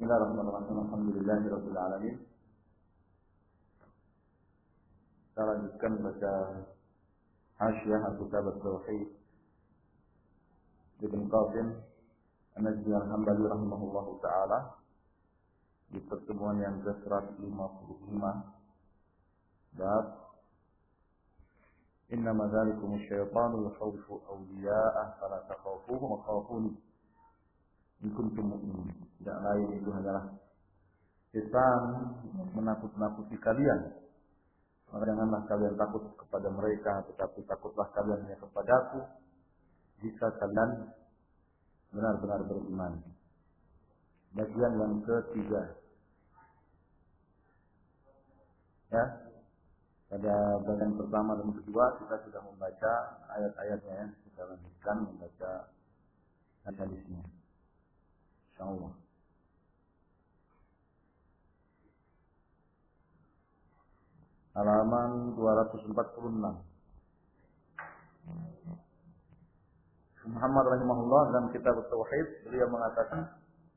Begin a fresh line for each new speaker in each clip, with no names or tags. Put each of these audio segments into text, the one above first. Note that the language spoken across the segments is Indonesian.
Bismillahirrahmanirrahim. Alhamdulillahirabbil alamin. Kita lanjutkan baca Hasyiah Kitab Tauhid Ibnu Qasim An-Najmi Al-Hambali rahimahullahu taala di pertemuan yang ke-155 bab Innama dzalikum asyaitanu yakhawfu awliya'ah fala takhafuhum wa khafuni in kuntum mu'minin. Tidak lain itu hanyalah setan menakut-nakuti kalian. Maka janganlah kalian takut kepada mereka, tetapi takutlah kalian hanya kepadaku jika kalian benar-benar beriman. Bagian yang ketiga. Ya. Pada bagian pertama dan kedua kita sudah membaca ayat-ayatnya ya. Kita lanjutkan membaca hadisnya. Insyaallah. Halaman 246. Muhammad rahimahullah dalam kitab Tauhid beliau mengatakan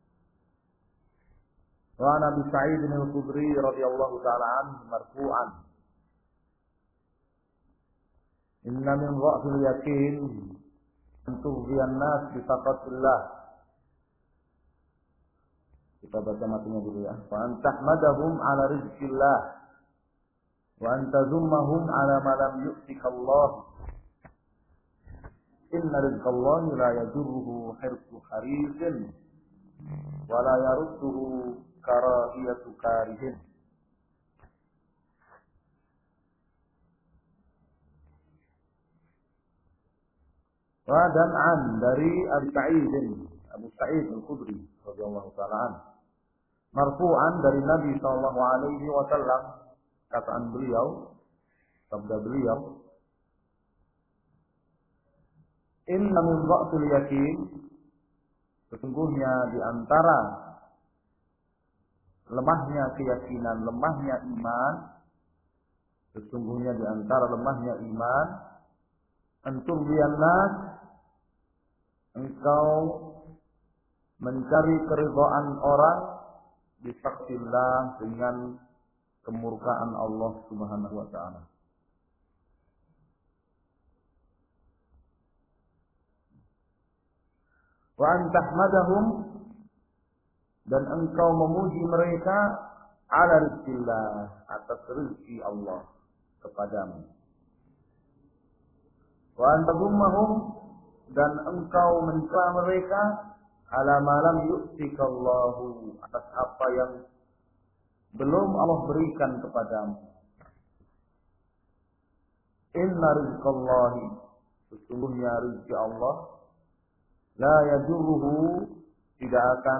wa Nabi Sa'id bin Al-Khudri radhiyallahu ta'ala anhu marfu'an inna min dha'fil yakin an tughriyan nas bi taqatillah. Kita baca matinya dulu ya. Wa antahmadahum ala rizqillah wa antazummahum ala ma lam yu'tika Allah. Inna rizqallahi la yajurruhu hirsu harisin wa la yarudduhu karahiyatu karihin. Wa dan dari Abu Sa'id Al-Khudri radhiyallahu ta'ala anhu marfu'an dari Nabi sallallahu alaihi wasallam, kataan beliau, sabda beliau, inna min dha'fil yakin, sesungguhnya di antara lemahnya keyakinan, lemahnya iman, sesungguhnya di antara lemahnya iman, antum liannas, engkau mencari keridhaan orang bisaktillah, dengan kemurkaan Allah Subhanahu wa taala. Wa antahmadahum, dan engkau memuji mereka ala rizqillah, atas rezeki Allah kepadamu. Wa antazummahum, dan engkau mencela mereka ala ma lam yu'tikallahu, atas apa yang belum Allah berikan kepadamu. Inna rizqallahi, sesungguhnya rezeki Allah, la yajurruhu, tidak akan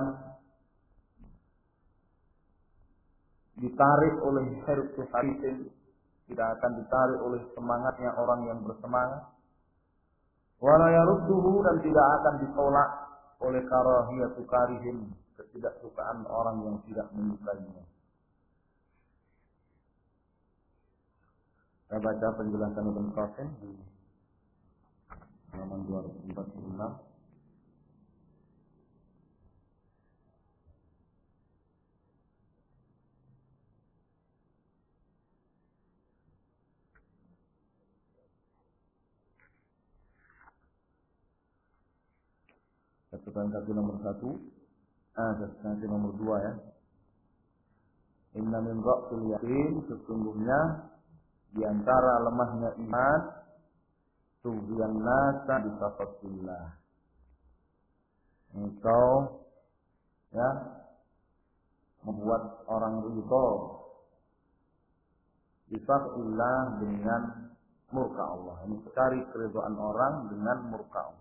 ditarik oleh hirsu harisin, tidak akan ditarik oleh semangatnya orang yang bersemangat. Wa la yarudduhu, dan tidak akan ditolak oleh karahiyatu karihin, ketidaksukaan orang yang tidak menyukainya. Kita baca penjelasan Ibnu Qasim di halaman 246. Catatan kaki nomor 1, kaki nomor 2 ya. Inna min dha'fil yakin, sesungguhnya di antara lemahnya iman, tughriyan nasa bi taqatillah, engkau ya membuat orang ridha bi taqatillah, dengan murka Allah. Ini cari keridhaan orang dengan murka Allah.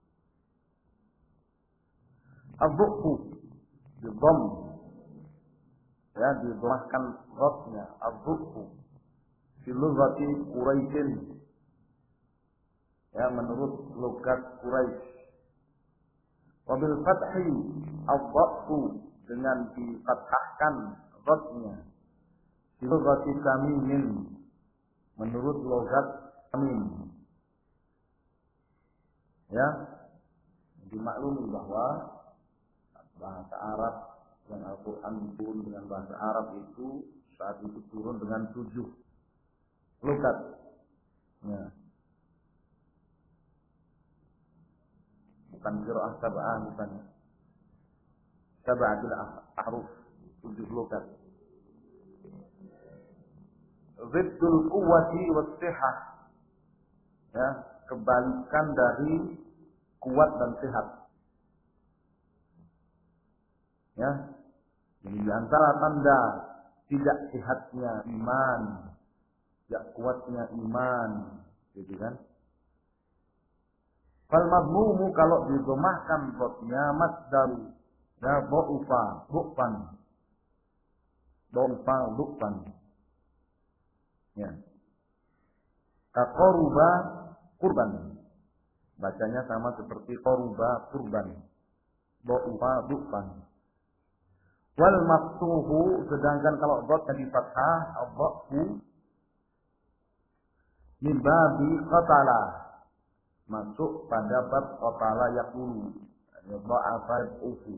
Adzuqu bidhamm, ya didhamkan dhamnya adzuqu fi lughati Quraisy, ya menurut logat Quraisy. Wa bil fathi adzuqu, dengan difathahkan dhamnya fi lughati Tamimin, menurut logat Tamim. Ya, dimaklumi bahwa bahasa Arab yang Al-Quran turun dengan bahasa Arab itu saat itu turun dengan 7 logat. Ya. Bukan qiraah sab'ah, bukan. Sab'atul ahruf, 7 logat. Ziddul quwwati was-sihah. Ya, kebalikan dari kuat dan sehat. Ya. Jadi di antara tanda tidak sehatnya iman, tidak kuatnya iman, gitu kan? Fal madmumu kalau didhamahkan dotnya masdaru, ya dha'ufa, dhufan. Dha'ufa, dhufan. Ya. Kaqaruba kurban. Bacanya sama seperti qaruba kurban. Dha'ufa, dhufan. Wal maftuhu, sedangkan kalau dot di fathah, adhafu min babi qatala, masuk pada bab qatala yaqulu, dha'afa yad'ufu.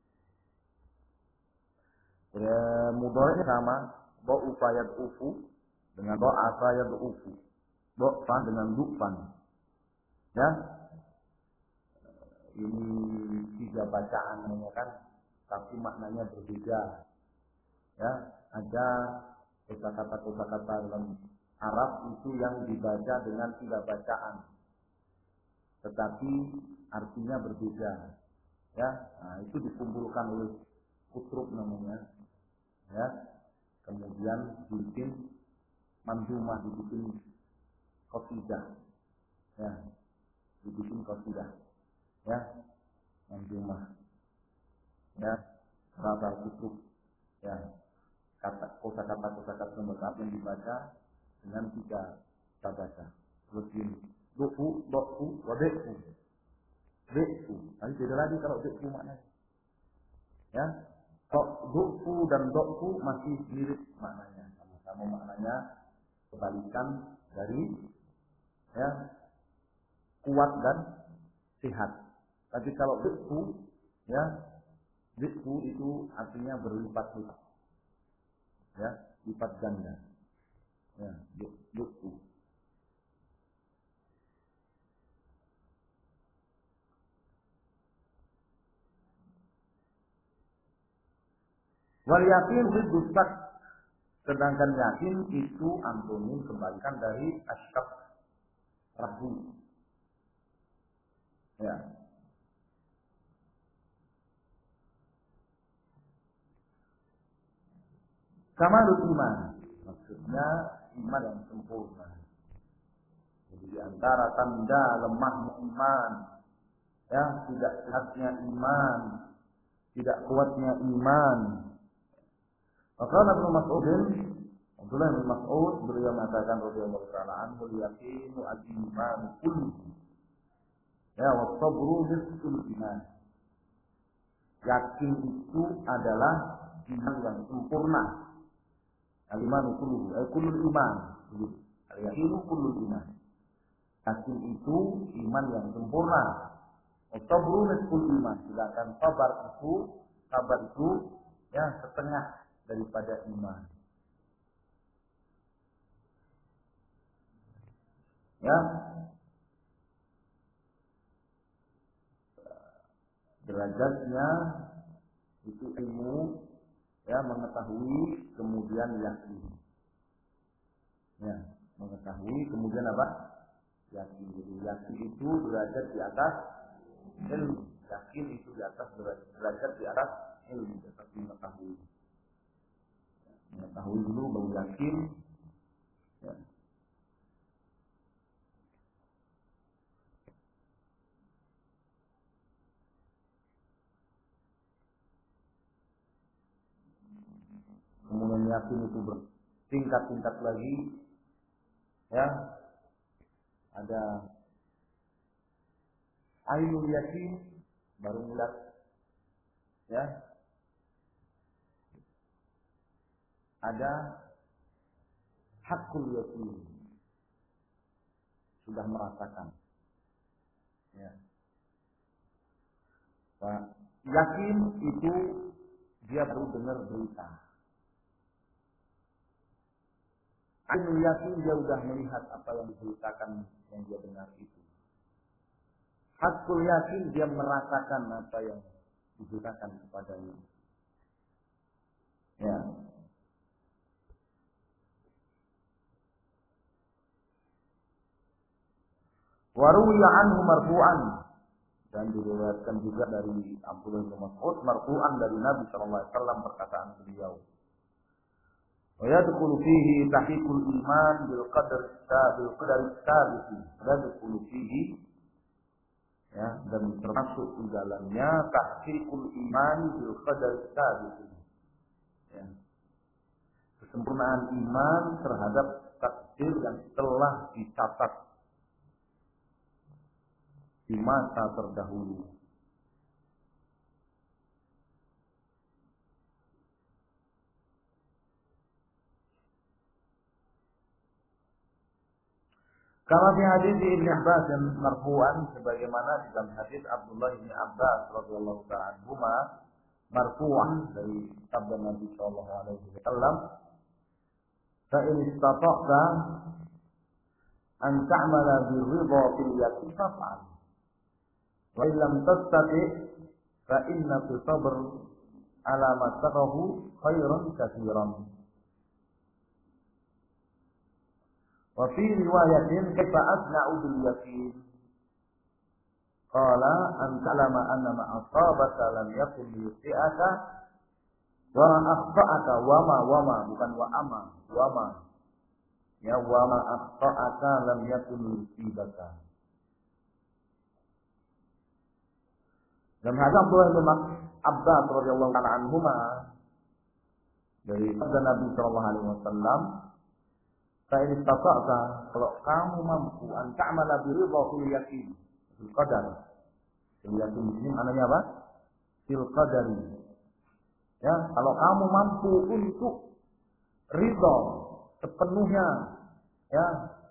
Ya, mudhari sama, dha'ufa yad'ufu dengan dha'afa yad'ufu. Dha'fa dengan dhufan. Ya. Ini 3 bacaan namanya kan, tapi maknanya berbeda. Ya, ada kosakata dalam Arab itu yang dibaca dengan 3 bacaan, tetapi artinya berbeda. Ya, nah, itu dikumpulkan oleh kutruk namanya. Ya, kemudian dibikin manzumah, dibikin qasidah. Ya, dibikin qasidah. Ya, manzumah. Ya, rasa kutruk. Ya, kosakata lengkap yang dibaca dengan 3 baca. Terus ini dufu, dofu, wadefu. Defu. Nanti beda lagi kalau defu maknanya. Ya, kalau dufu dan dofu masih mirip maknanya, sama-sama maknanya kebalikan dari ya kuat dan sehat. Tapi kalau defu, ya defu itu artinya berlipat-lipat. Ya, lipat ganda. Ya, defu. Wal yakin ziddu syak, sedangkan yakin itu antonim kebalikan dari asyak, ragu. Ya. Kamalul iman, maksudnya iman yang sempurna. Jadi di antara tanda lemahnya iman, ya, tidak sehatnya iman, tidak kuatnya iman. Maka Ibnu Mas'ud, Abdullah bin Mas'ud beliau mengatakan radhiyallahu ta'ala anhu, yaqinu al-iman kullu. Ya, wa sabru nisful iman. Yakin itu adalah iman yang sempurna. Al-imanu kulluhu, kullul iman. Al-yaqinu kullul iman. Yakin itu iman yang sempurna. Sabru nisful iman. Sedangkan sabar itu ya setengah daripada iman. Ya. Derajatnya itu ilmu, ya, mengetahui kemudian yakin. Ya, mengetahui kemudian apa? Yakin. Jadi yakin itu derajat di atas ilmu. Yakin itu di atas derajat di atas ilmu, tetapi mengetahui. Mengetahui dulu baru yakin. Ya. Kemudian yakin itu bertingkat-tingkat lagi. Ya. Ada ainul yakin, baru mulai, ya. Ada hakul yakin, sudah merasakan. Ya. Nah, yakin itu dia baru dengar berita. Ainul yakin dia sudah melihat apa yang diberitakan yang dia dengar itu. Hakul yakin dia merasakan apa yang diberitakan kepadanya. Ya. Waruwiya anhu marfu'an, dan diriwayatkan juga dari Abdullah bin Mas'ud marfu'an dari Nabi sallallahu alaihi wasallam perkataan beliau. Wa yadkhulu fihi tahqiqul iman bil qadar sabit. Yadkhulu fihi, ya, dan termasuk di dalamnya tahqiqul iman bil qadar sabit. Ya. Kesempurnaan iman terhadap takdir yang telah dicatat di masa terdahulu. Kama fi hadis Ibnu Abbas dan marfu'an, sebagaimana di dalam hadis Abdullah bin Abbas radhiyallahu ta'ala anhuma marfu'an dari sabda Nabi sallallahu alaihi wasallam, "Fa in istata'ta an ta'mala bir-ridha fil yaqin fa'al. Wa in lam tastati' fa inna fi sabr ala ma taqahu khairan katsiran." Wa fi riwayatin kaifa asna'u bil yaqin? Qala an ta'lama anna ma asabaka lam yakun liyusi'aka wa akhta'aka bukan wa ama. Ya, wa ma akhta'aka lam yakun liyusibaka. Dan hadis Abdullah bin Abbas radhiyallahu ta'ala anhuma dari sabda Nabi sallallahu alaihi wasallam, "Fa'in istata'ta," kalau kamu mampu, an ta'mala bi ridha fil yaqin, fil qadar. Fil yaqin ini maknanya apa? Fil qadari. Ya, kalau kamu mampu untuk ridha sepenuhnya, ya,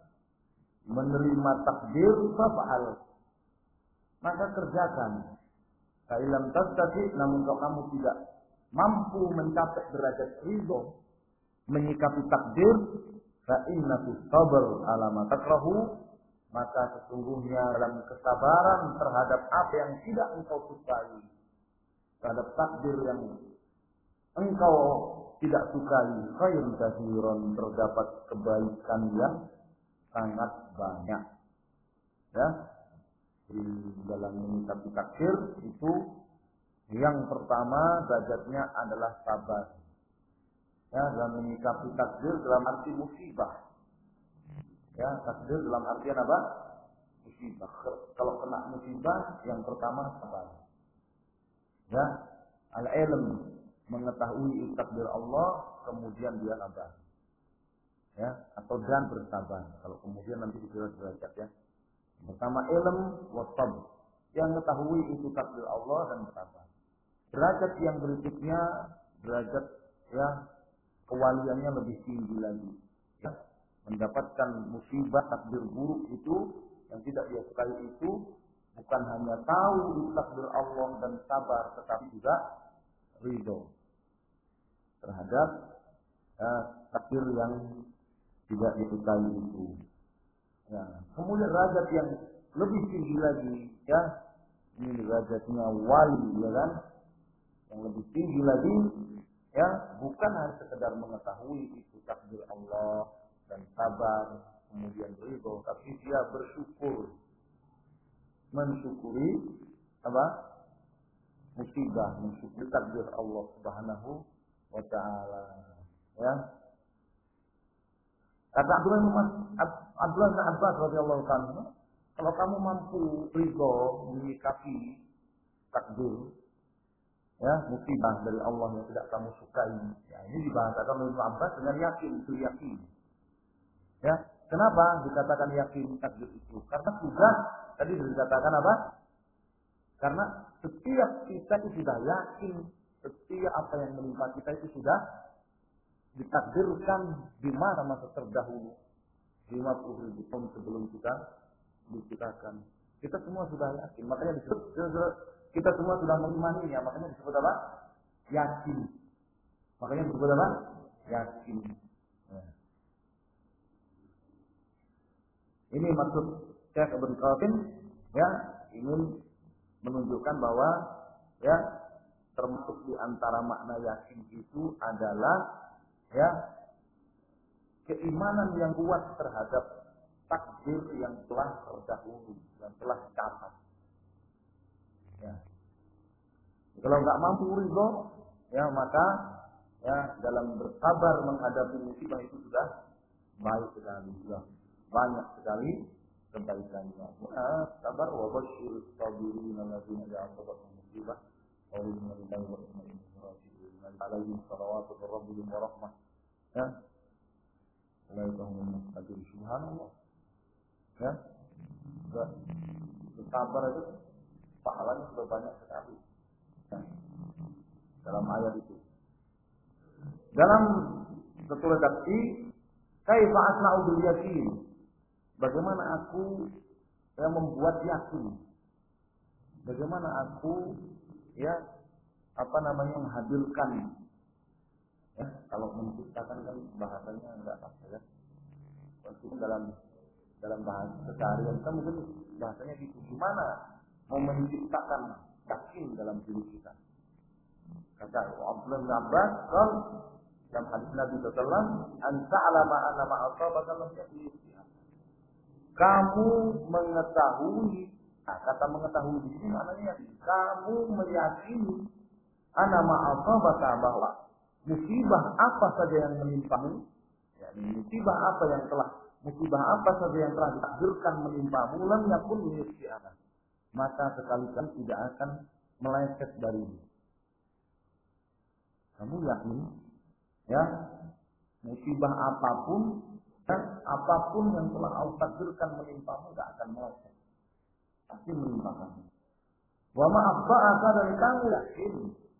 menerima takdir, fa'al, maka kerjakan. Fa'ilam tastati, namun kalau kamu tidak mampu mencapai derajat ridha, menyikapi takdir, fa inna fis sabr ala ma takrahu, maka sesungguhnya dalam kesabaran terhadap apa yang tidak engkau sukai, terhadap takdir yang engkau tidak sukai, khairun katsiran, terdapat kebaikan yang sangat banyak. Ya, di dalam menyikapi takdir itu yang pertama derajatnya adalah sabar. Ya, dalam menyikapi takdir dalam arti musibah. Ya, takdir dalam artian apa? Musibah. Kalau kena musibah, yang pertama sabar. Ya, al-ilm, mengetahui takdir Allah, kemudian dia sabar. Ya, atau dan bersabar. Kalau kemudian nanti dikira derajat, ya. Pertama ilm wa sabr. Yang mengetahui itu takdir Allah dan bersabar. Derajat yang berikutnya derajat, ya, kewaliannya lebih tinggi lagi. Ya, mendapatkan musibah takdir buruk itu yang tidak dia sukai itu bukan hanya tahu itu takdir Allah dan sabar, tetapi juga ridho terhadap takdir yang tidak disukai itu. Ya. Kemudian derajat yang lebih tinggi lagi, ya, ini derajatnya wali, ya kan, yang lebih tinggi lagi, ya, bukan hanya sekedar mengetahui itu takdir Allah dan sabar, kemudian ridho, tapi dia bersyukur, mensyukuri apa? Musibah, mensyukuri takdir Allah Subhanahu wa ta'ala. Ya. Kata Abdullah bin Abbas radhiyallahu anhu, kalau kamu mampu ridho menyikapi takdir, ya, musibah dari Allah yang tidak kamu sukai. Ya, ini dibahasakan oleh Ibnu Abbas dengan yakin, itu yakin. Ya, kenapa dikatakan yakin takdir itu? Karena sudah tadi dikatakan apa? Karena setiap kita itu sudah yakin, setiap apa yang menimpa kita itu sudah ditakdirkan di masa terdahulu, 50.000 tahun sebelum kita diciptakan. Kita semua sudah yakin, makanya disebut, kita semua sudah mengimaninya, makanya disebut apa? yakin. Makanya disebut apa? Yakin. Ya. Ini maksud Syekh Ibnu Qasim ya, ingin menunjukkan bahwa ya termasuk di antara makna yakin itu adalah ya keimanan yang kuat terhadap takdir yang telah terdahulu, yang telah dicatat. Ya. Kalau nggak mampu ridho, ya maka ya dalam bersabar menghadapi musibah itu sudah baik sekali, sudah banyak sekali kebaikannya. Sabar wa basyir sabirin alladzina idza asabatuhum musibah qalu inna lillahi wa inna ilaihi raji'un. Alaihim shalawatu min rabbihim wa rahmah. Ya. Ulaika humul muhtadun. Subhanallah. Ya. Bersabar itu pahalanya sudah banyak sekali. Ya. Dalam ayat itu. Dalam satu redaksi, kaifa asna'u bil yakin? Bagaimana aku yang membuat yakin? Bagaimana aku ya menghadirkan? Ya, kalau menciptakan kan bahasanya enggak apa ya. Meskipun dalam bahasa keseharian kita mungkin bahasanya gitu. Gimana mau menciptakan yakin dalam diri kita? Kata Abdullah bin Abbas, dalam hadis Nabi SAW, "Anta'lama anna ma'asabaka lam yakun." Kamu mengetahui, kata mengetahui di sini maknanya kamu meyakini anna ma'asabaka bahwa musibah apa saja yang menimpamu, ya, musibah apa saja yang telah ditakdirkan menimpamu, lam yakun liyusbi'aka, maka sekali-kali tidak akan meleset darimu. Kamu yakin, ya, musibah apapun dan apapun yang telah Allah takdirkan menimpamu tidak akan meleset, pasti menimpa kamu. Wa ma'abba'aka, dan kamu yakin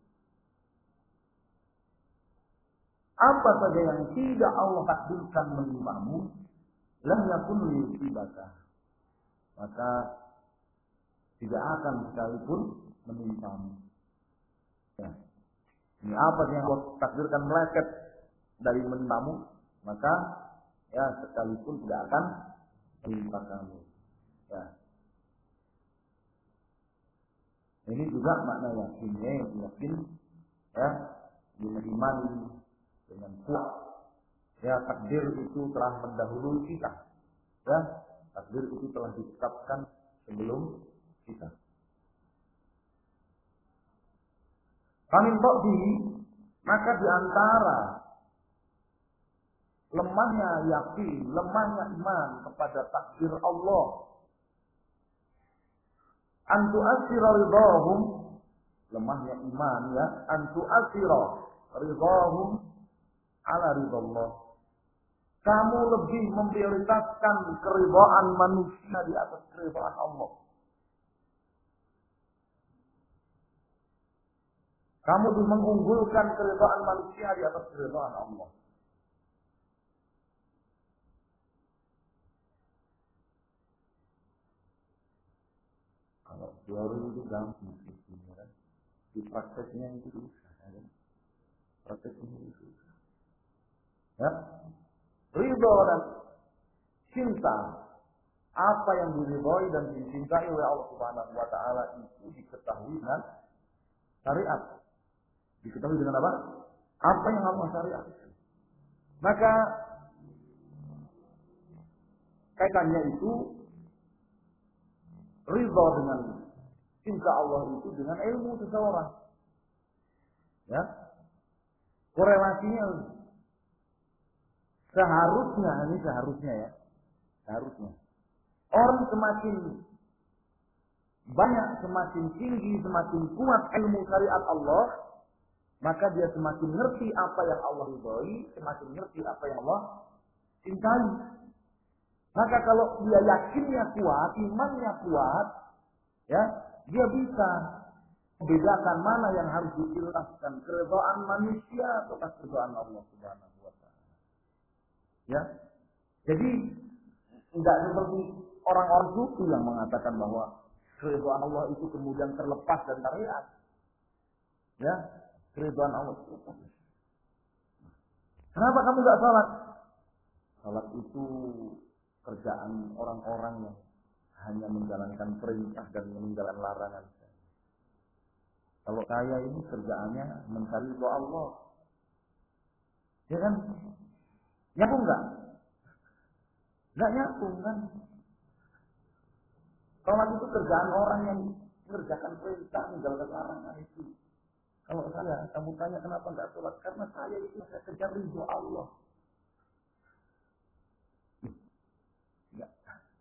apa saja yang tidak Allah takdirkan menimpamu, lam yakun liyusibaka, maka tidak akan sekalipun menimpamu. Ya. Ini apa yang Allah takdirkan meleset dari menimpamu, maka ya sekalipun tidak akan menimpa kamu. Ya. Ini juga makna yakinnya, yakin ya dengan iman, dengan kuat. Ya, takdir itu telah mendahului kita. Ya, takdir itu telah ditetapkan sebelum kita. Kami ba'di, maka di antara lemahnya yakin, lemahnya iman kepada takdir Allah, antu asira ridahum, lemahnya iman ya, antu asira ridahum ala ridallah. Kamu lebih memprioritaskan keridhaan manusia di atas keridhaan Allah. Kamu lebih mengunggulkan keridhaan manusia di atas keridhaan Allah. Kalau teori itu gampang sebenarnya, di prakteknya itu susah. Ya. Prakteknya itu susah. Ya, ridho dan cinta, apa yang diridhoi dan dicintai oleh Allah Subhanahu Wa Taala itu diketahui dengan syariat. Diketahui dengan apa? Apa yang Allah syariatkan. Maka kaitannya itu ridho dengan cinta Allah itu dengan ilmu seseorang. Ya. Korelasinya seharusnya ya. Seharusnya. Orang semakin banyak, semakin tinggi, semakin kuat ilmu syariat Allah, maka dia semakin ngerti apa yang Allah ridhoi, semakin ngerti apa yang Allah cintai. Maka kalau dia yakinnya kuat, imannya kuat, ya, dia bisa membedakan mana yang harus diprioritaskan, keridhaan manusia atau keridhaan Allah Subhanahu Wa Taala. Ya, jadi tidak seperti orang-orang sufi yang mengatakan bahwa keridhaan Allah itu kemudian terlepas dari syariat. Ya, Keridhaan Allah. Kenapa kamu nggak sholat? Sholat itu kerjaan orang-orang yang hanya menjalankan perintah dan meninggalkan larangan. Kalau saya ini kerjaannya mencari doa Allah. Ya kan? Nyambung nggak? Nggak nyambung kan? Sholat itu kerjaan orang yang mengerjakan perintah, menjalankan larangan itu. Kalau saya, kamu tanya kenapa nggak sholat? Karena saya itu saya kejar ridho Allah. Nggak.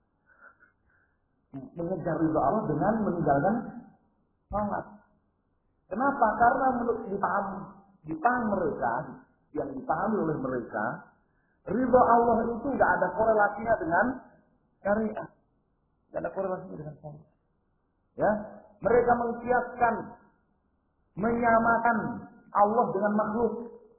Mengejar ridho Allah dengan meninggalkan sholat. Kenapa? Karena menurut dipaham mereka, yang dipahami oleh mereka, ridho Allah itu nggak ada korelasinya dengan syariat. Nggak ada korelasinya dengan syariat. Ya, mereka mengkiaskan, menyamakan Allah dengan makhluk.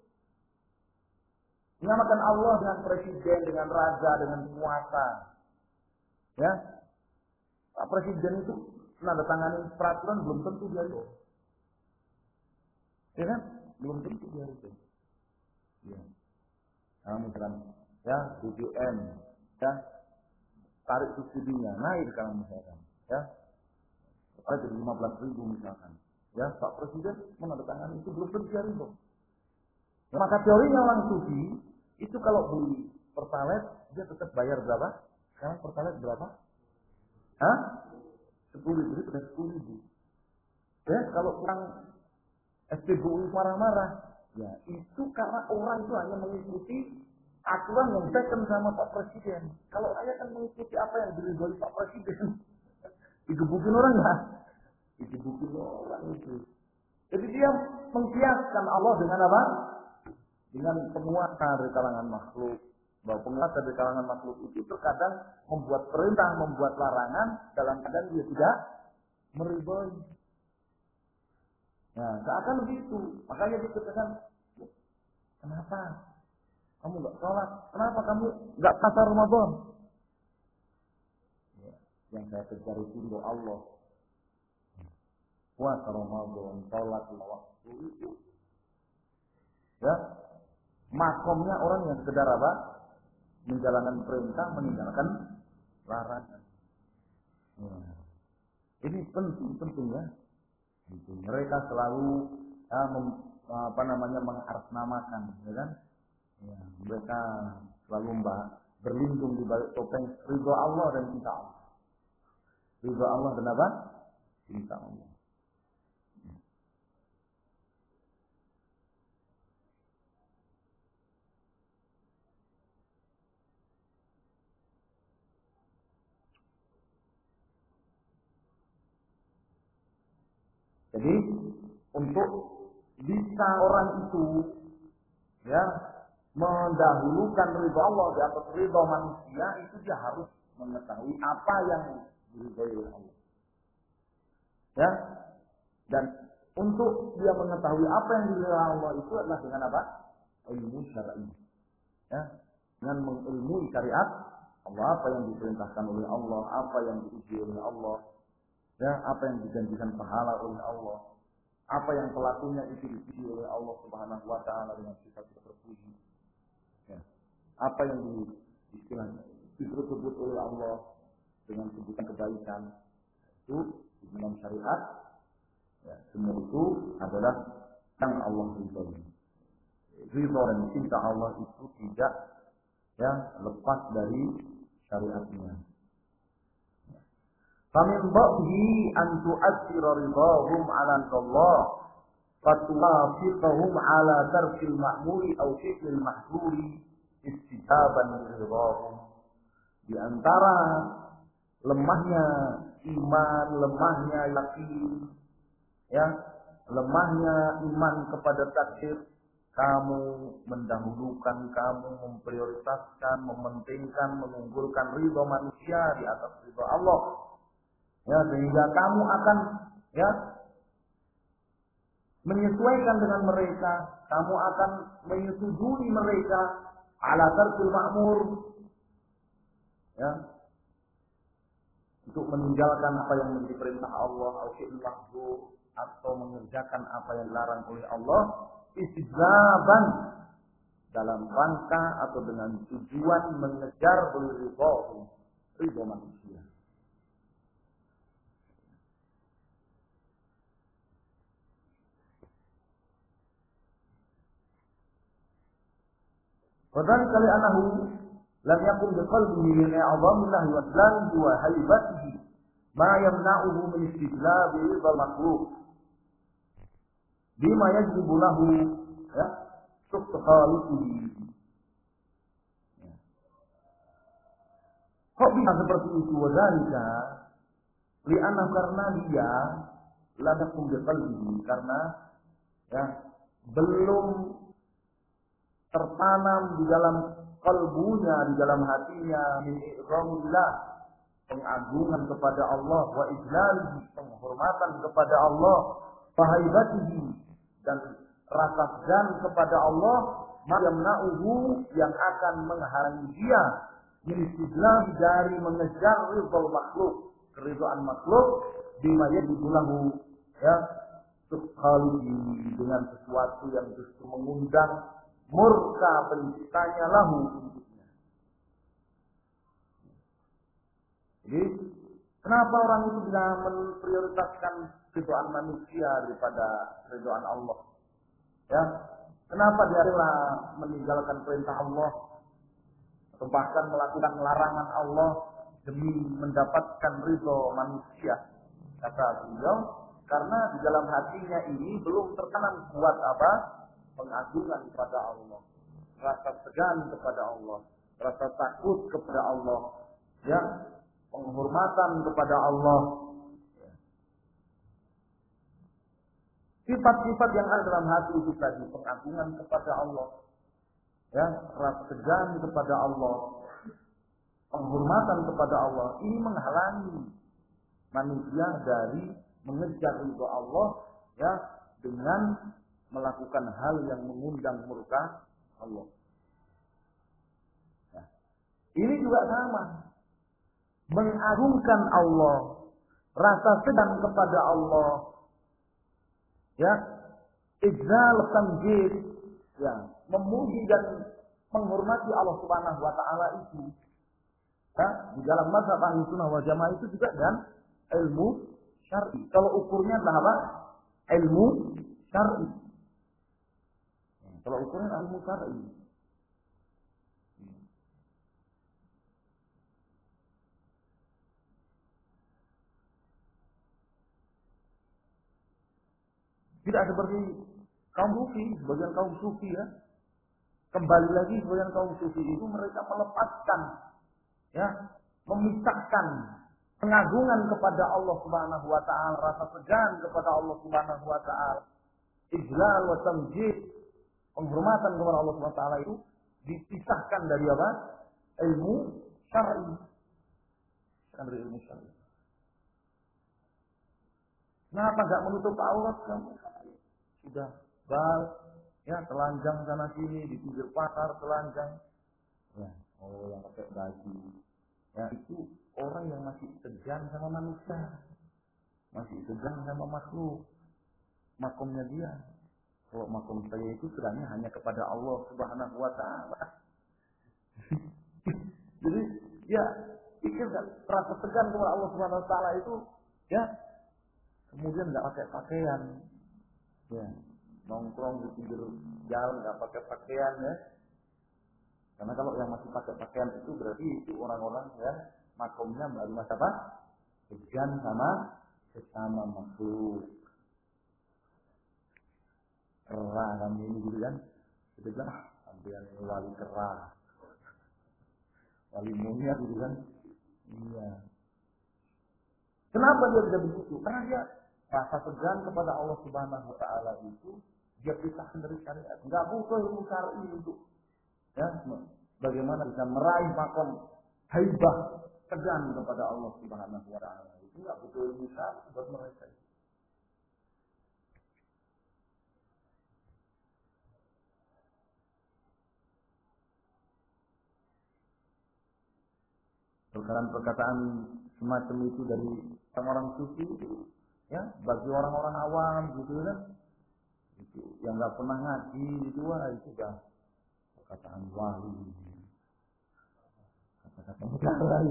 Menyamakan Allah dengan presiden, dengan raja, dengan penguasa. Ya, Pak Presiden itu menandatangani peraturan belum tentu dia itu. Ya kan? Belum tentu dia itu. Ya. Nah, misalkan, ya, BBM, ya, tarik subsidinya, naik kalau misalkan, ya, jadi 15.000 misalkan. Ya, Pak Presiden menandatangani itu belum tentu dia itu. Ya, maka teorinya orang sufi itu kalau beli pertalite dia tetap bayar berapa? Sekarang pertalite berapa? Hah? 10.000, sudah 10.000. Ya, kalau kurang SPBU marah-marah, ya itu karena orang itu hanya mengikuti aturan yang ditekan sama Pak Presiden. Kalau saya kan mengikuti apa yang diridhoi Pak Presiden, digebukin orang nggak? Digebukin orang itu. Jadi dia mengkiaskan Allah dengan apa? Dengan penguasa dari kalangan makhluk. Bahwa penguasa dari kalangan makhluk itu terkadang membuat perintah, membuat larangan dalam keadaan dia tidak meridhoi. Nah, seakan begitu. Makanya dikatakan, kenapa kamu nggak sholat? Kenapa kamu nggak puasa Ramadan? Ya, yang saya kejar itu doa Allah. Puasa Ramadan, sholat waktu itu. Ya, makomnya orang yang sekedar apa? Menjalankan perintah, meninggalkan larangan. Ya. Ini penting ya. Mereka selalu mengatasnamakan, ya kan? Ya, mereka selalu berlindung di balik topeng ridho Allah dan cinta Allah. Ridho Allah dan apa? Cinta Allah. Jadi untuk bisa orang itu ya mendahulukan ridho Allah di atas ridho manusia, itu dia harus mengetahui apa yang diridhoi oleh Allah. Ya. Dan untuk dia mengetahui apa yang diridhoi Allah itu adalah dengan apa? Ilmu syar'i. Ya. Dengan mengilmui syariat Allah, apa yang diperintahkan oleh Allah, apa yang diuji oleh Allah, ya, apa yang dijanjikan pahala oleh Allah, apa yang pelakunya itu dipuji oleh Allah Subhanahu wa taala dengan sifat terpuji. Ya. Apa yang disebut oleh Allah dengan sebutan kebaikan itu dalam syariat, ya, semua itu adalah yang Allah ridhoi. Ridho dan cinta Allah itu tidak ya lepas dari syariatnya. Famin ba'di an tu'athira ridhahum 'ala Allah fatuwafiqahum 'ala tarkil ma'muri aw fi'lil mahdhuri istijaban ridhahum. Di antara lemahnya iman, lemahnya yakin, ya, lemahnya iman kepada takdir, kamu mendahulukan, kamu memprioritaskan, mementingkan, menunggulkan ridho manusia di atas ridho Allah. Ya, sehingga kamu akan ya menyesuaikan dengan mereka, kamu akan menyetujui mereka ala tarkil ma'mur, ya, untuk meninggalkan apa yang menjadi perintah Allah, atau mengerjakan apa yang dilarang oleh Allah istijlaban, dalam rangka atau dengan tujuan mengejar ridho manusia. Padahal kali anahu lam yakun biqalbihi min i'zamillahi wa jalalihi wa haibatihi ma yamna'uhu min istijlabi ridha al-makhluq bima yajibu lahu ya syukr khaliqihi. Kok bisa seperti itu? Wadhalika li'anna, karena dia lam yakun biqalbihi, karena ya belum tertanam di dalam kalbunya, di dalam hatinya min i'zamillah, pengagungan kepada Allah, wa ijlalihi, penghormatan kepada Allah, fahaibatihi, dan rasa segan kepada Allah, ma yamna'uhu, yang akan menghalangi dia min istidlal, dari mengejar ridhal makhluk, keridhaan makhluk, bima yajibu lahu ya khaliqihi, dengan sesuatu yang justru mengundang murka penciptanya lahu untuknya. Jadi kenapa orang itu bisa memprioritaskan ridhaan manusia daripada ridhaan Allah? Ya, kenapa dia rela meninggalkan perintah Allah atau bahkan melakukan larangan Allah demi mendapatkan ridho manusia? Kata beliau, karena di dalam hatinya ini belum tertanam kuat apa? Pengagungan kepada Allah, rasa segan kepada Allah, rasa takut kepada Allah, ya, penghormatan kepada Allah. Sifat-sifat yang ada dalam hati itu tadi, pengagungan kepada Allah, ya, rasa segan kepada Allah, penghormatan kepada Allah, ini menghalangi manusia dari mengejar ridho Allah, ya, dengan melakukan hal yang mengundang murka Allah. Ya. Ini juga sama, mengagungkan Allah, rasa segan kepada Allah, ya, ijlal tamjid, ya, memuji dan menghormati Allah Subhanahu wa taala itu. Ya, di dalam mazhab Ahlussunnah wal Jamaah itu juga dan ilmu syar'i. Kalau ukurnya adalah apa? Ilmu syar'i. Kalau ukurnya ilmu syar'i. Tidak seperti kaum sufi, sebagian kaum sufi ya. Kembali lagi sebagian kaum sufi itu mereka melepaskan, ya, memisahkan pengagungan kepada Allah Subhanahu wa taala, rasa segan kepada Allah Subhanahu wa taala, ijlal wa tamjid, penghormatan kepada Allah Subhanahu wa taala itu dipisahkan dari apa? Ilmu syar'i. Dari ilmu syar'i. Kenapa enggak menutup aurat kamu? Sudah bal, ya, telanjang sana sini, di pinggir pasar telanjang. Ya, oh yang pakai baju. Ya, itu orang yang masih segan sama manusia. Masih segan sama makhluk. Makomnya dia. Kalau makom saya itu sebenarnya hanya kepada Allah Subhanahu wa taala. Jadi, ya, pikirkan rasa segan kepada Allah Subhanahu wa taala itu, ya, kemudian enggak pakai pakaian. Ya, nongkrong di pinggir jalan nggak pakai pakaian ya. Karena kalau yang masih pakai pakaian itu berarti itu orang-orang ya makomnya baru mas apa? Segan sama sesama makhluk. Kerah kami ini gitu kan. Itu kan sampean wali kerah. Wali mulia gitu kan. Iya. Kenapa dia tidak begitu? Karena dia rasa segan kepada Allah Subhanahu wa taala itu dia pisahkan dari syariat. Enggak butuh ilmu syar'i untuk ya bagaimana bisa meraih makom haibah segan kepada Allah Subhanahu wa taala. Itu enggak butuh ilmu syar'i buat mereka. Perkataan-perkataan semacam itu dari orang-orang sufi Ya, bagi orang-orang awam gitu kan, itu yang nggak pernah ngaji itu itu dah perkataan wali, kata-kata lain.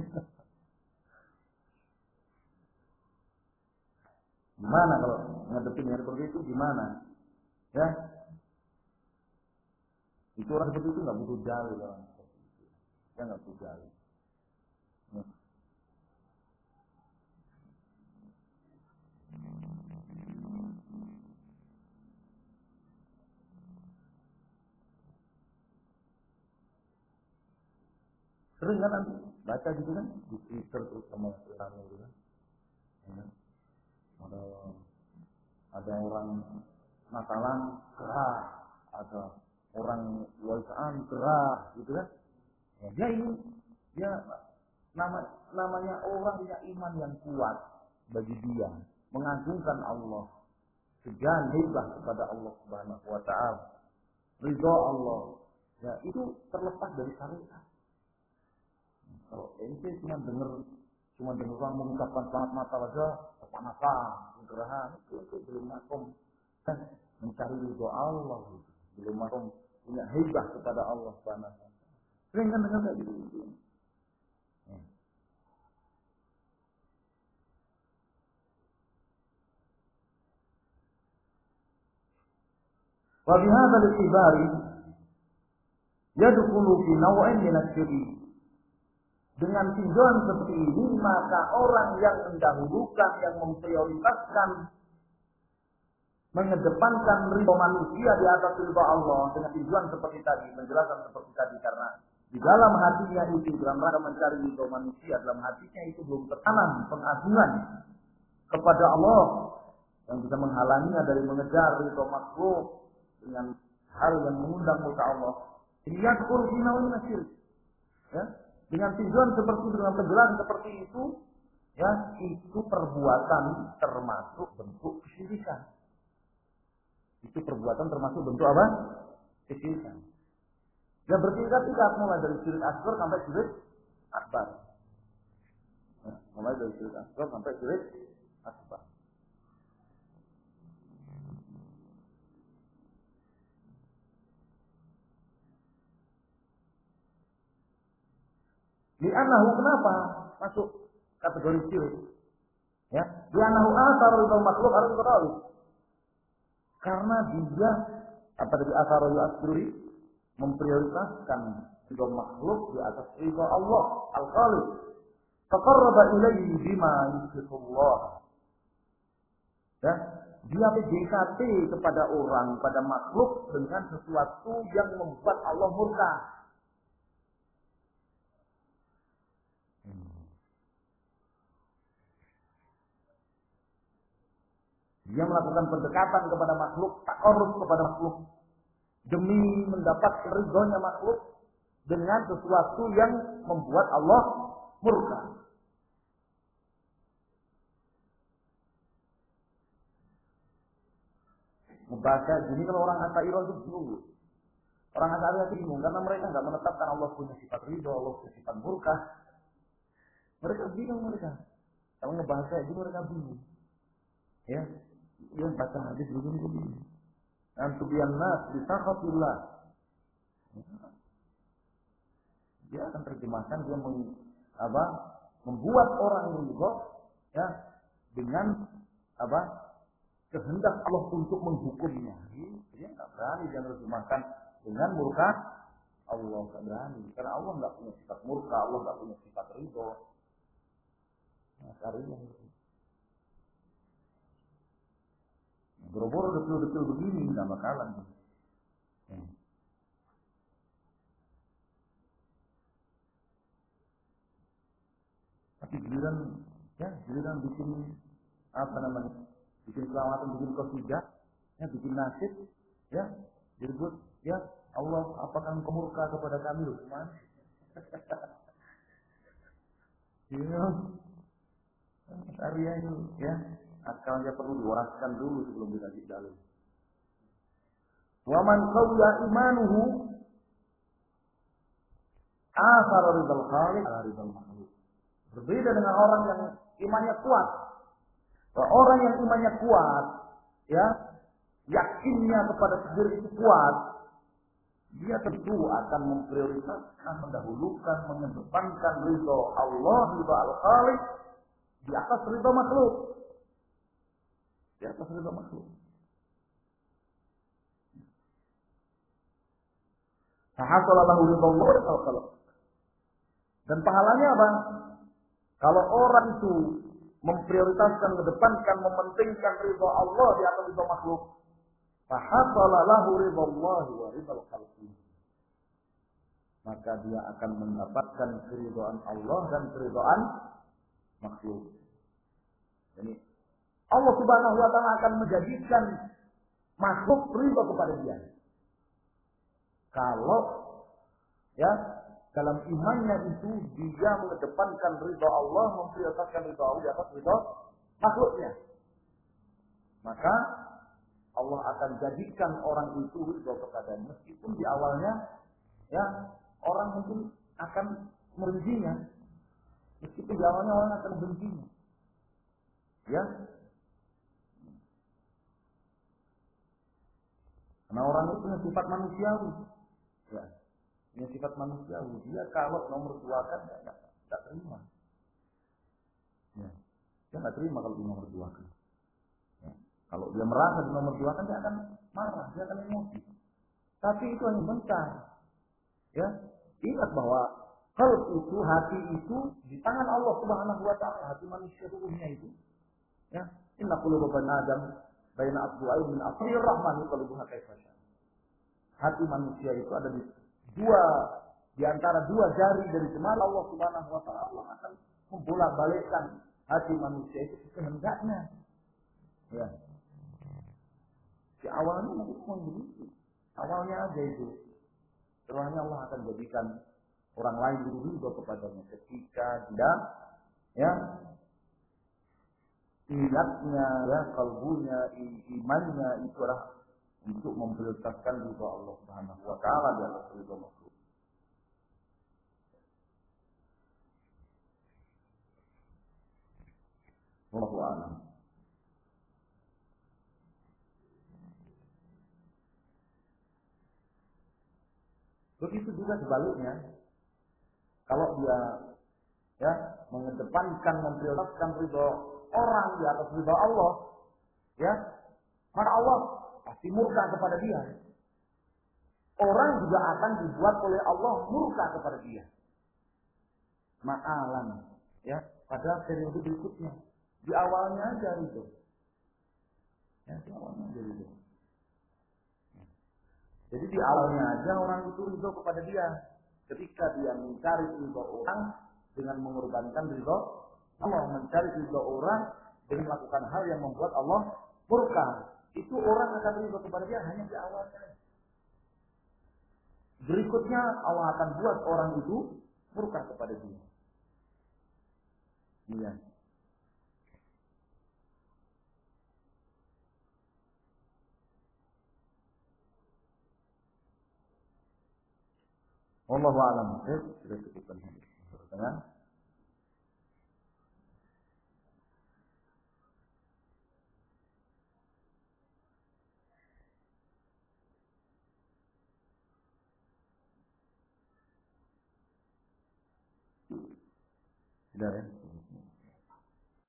Gimana kalau ngadepin yang seperti itu gimana? Ya, itu orang seperti itu nggak butuh dalil orang seperti itu. Ya nggak butuh dalil. Ya. Sering kan nanti baca gitu kan di Twitter terutama rame gitu kan. Ya. Ada orang Natalan keras, ada orang Waisan keras gitu kan. Ya, dia namanya orang punya iman yang kuat bagi dia, mengagungkan Allah, segan hibah kepada Allah Subhanahu wa taala, ridha Allah. Ya, itu terlepas dari syariat. Kalau ente cuma dengar orang mengucapkan selamat Natal aja, kepanasan, gerahan, itu belum makom kan mencari ridha Allah, belum makom punya hibah kepada Allah Subhanahu wa taala. Sering kan dengar kayak gitu. Wa bihadza al-ibari yadkhulu fi naw'in min asy-syirk. Dengan tinjauan seperti ini, maka orang yang mendahulukan, yang memprioritaskan, mengedepankan ridha manusia di atas ridha Allah, dengan tujuan seperti tadi, penjelasan seperti tadi, karena di dalam hatinya itu, dalam rangka mencari ridha manusia, dalam hatinya itu belum tertanam pengagungan kepada Allah yang bisa menghalanginya dari mengejar ridha makhluk dengan hal yang mengundang murka Allah. Dia kurfina wa nasir. Ya, dengan tujuan seperti itu, dengan penjelasan seperti itu, ya, itu perbuatan termasuk bentuk kesyirikan. Itu perbuatan termasuk bentuk apa? Kesyirikan. Ya, bertingkat-tingkat mulai dari syirik asghar sampai syirik akbar. Ya, mulai dari syirik asghar sampai syirik akbar. Li'annahu kenapa masuk kategori syirik? Ya, li'annahu athar ridha makhluk harus terlalu. Karena dia apa dari athar al-asri memprioritaskan ridha makhluk di atas ridha Allah al-Khaliq. Taqarraba ilayhi bima yushrikullah. Ya, dia PDKT kepada orang, pada makhluk dengan sesuatu yang membuat Allah murka. Dia melakukan pendekatan kepada makhluk, takarrub kepada makhluk, demi mendapat ridhonya makhluk dengan sesuatu yang membuat Allah murka. Membaca ini kalau orang Asy'ariyah itu bingung. Orang Asy'ariyah itu bingung karena mereka nggak menetapkan Allah punya sifat ridho, Allah punya sifat murka. Mereka bingung mereka. Kalau ngebaca itu mereka bingung. Ya, dia baca hadis begini. Antubiyan nas bisakhatillah. Dia akan terjemahkan, dia membuat orang ridho, ya, dengan kehendak Allah untuk menghukumnya. Dia nggak berani dia terjemahkan dengan murka Allah, nggak berani. Karena Allah nggak punya sifat murka, Allah nggak punya sifat ridho. Nah, karena boro-boro detil-detil begini nggak bakalan. Tapi giliran bikin bikin selawatan, bikin qasidah, ya, bikin nasyid, ya, disebut, ya Allah, apakah engkau murka kepada kami, loh, gimana? Iya, Arya ini, ya, akalnya perlu diwaraskan dulu sebelum dikasih dalil. Wa man qawya imanuhu athar ridal khaliq ala ridal makhluk. Berbeda dengan orang yang imannya kuat, Orang yang imannya kuat, ya, yakinnya kepada diri itu kuat, dia tentu akan memprioritaskan, mendahulukan, mengedepankan ridho Allah, ridho Al-Khaliq di atas ridho makhluk. Di atas ridho makhluk. Fahasalallahu ridho Allah wa ridho Al-Khaliq. Dan pahalanya apa? Kalau orang itu memprioritaskan, mengedepankan, mementingkan ridho Allah di atas ridho makhluk, fahasalallahu ridho Allah wa ridho Al-Khaliq. Maka dia akan mendapatkan keridhaan Allah dan keridhaan makhluk. Jadi Allah Subhanahu wa taala akan menjadikan makhluk ridho kepada dia. Kalau ya dalam imannya itu dia mengedepankan ridho Allah, memprioritaskan ridho Allah di atas ridho makhluknya, maka Allah akan jadikan orang itu ridho kepadanya, meskipun di awalnya ya orang mungkin akan membencinya, meskipun di awalnya orang akan membencinya, ya. Karena orang itu punya sifat manusiawi, ya. Punya sifat manusiawi. Dia kalau nomor dua kan nggak terima, ya. Dia nggak terima kalau di nomor dua kan. Ya. Kalau dia merasa di nomor dua kan dia akan marah, dia akan emosi. Tapi itu hanya bentar, ya. Ingat bahwa qalb itu, hati itu di tangan Allah Subhanahu wa taala, hati manusia tubuhnya itu, ya. Inna quluba bani Adam baina asbu'ain min asrir rahmani qalbuha kaifa syaa. Hati manusia itu ada di antara dua jari dari jemari Allah Subhanahu wa taala. Allah akan membolak-balikkan hati manusia itu kehendaknya. Ya. Di awalnya mungkin begitu. Awalnya aja itu. Setelahnya Allah akan jadikan orang lain ridho kepadanya ketika dia ya ingatnya, ya kalbunya, imannya itu adalah untuk memprioritaskan ridho Allah Subhanahu wa taala di atas ridho makhluk. Wallahu a'lam. Begitu juga sebaliknya, kalau dia ya mengedepankan, memprioritaskan ridho orang di atas ridho Allah, ya, maka Allah pasti murka kepada dia. Orang juga akan dibuat oleh Allah murka kepada dia. Ma'alan, ya, pada periode berikutnya. Di awalnya aja itu. Ya, di awalnya aja itu. Jadi di awalnya aja orang itu ridho kepada dia. Ketika dia mencari ridho orang dengan mengorbankan ridho Allah, mencari ridho orang dengan melakukan hal yang membuat Allah murka, itu orang akan ridho kepada dia hanya di awalnya. Berikutnya Allah akan buat orang itu murka kepada dia. Iya. Wallahu a'lam. Sudah cukupkan hadis. Pertanyaan? Sudah ya?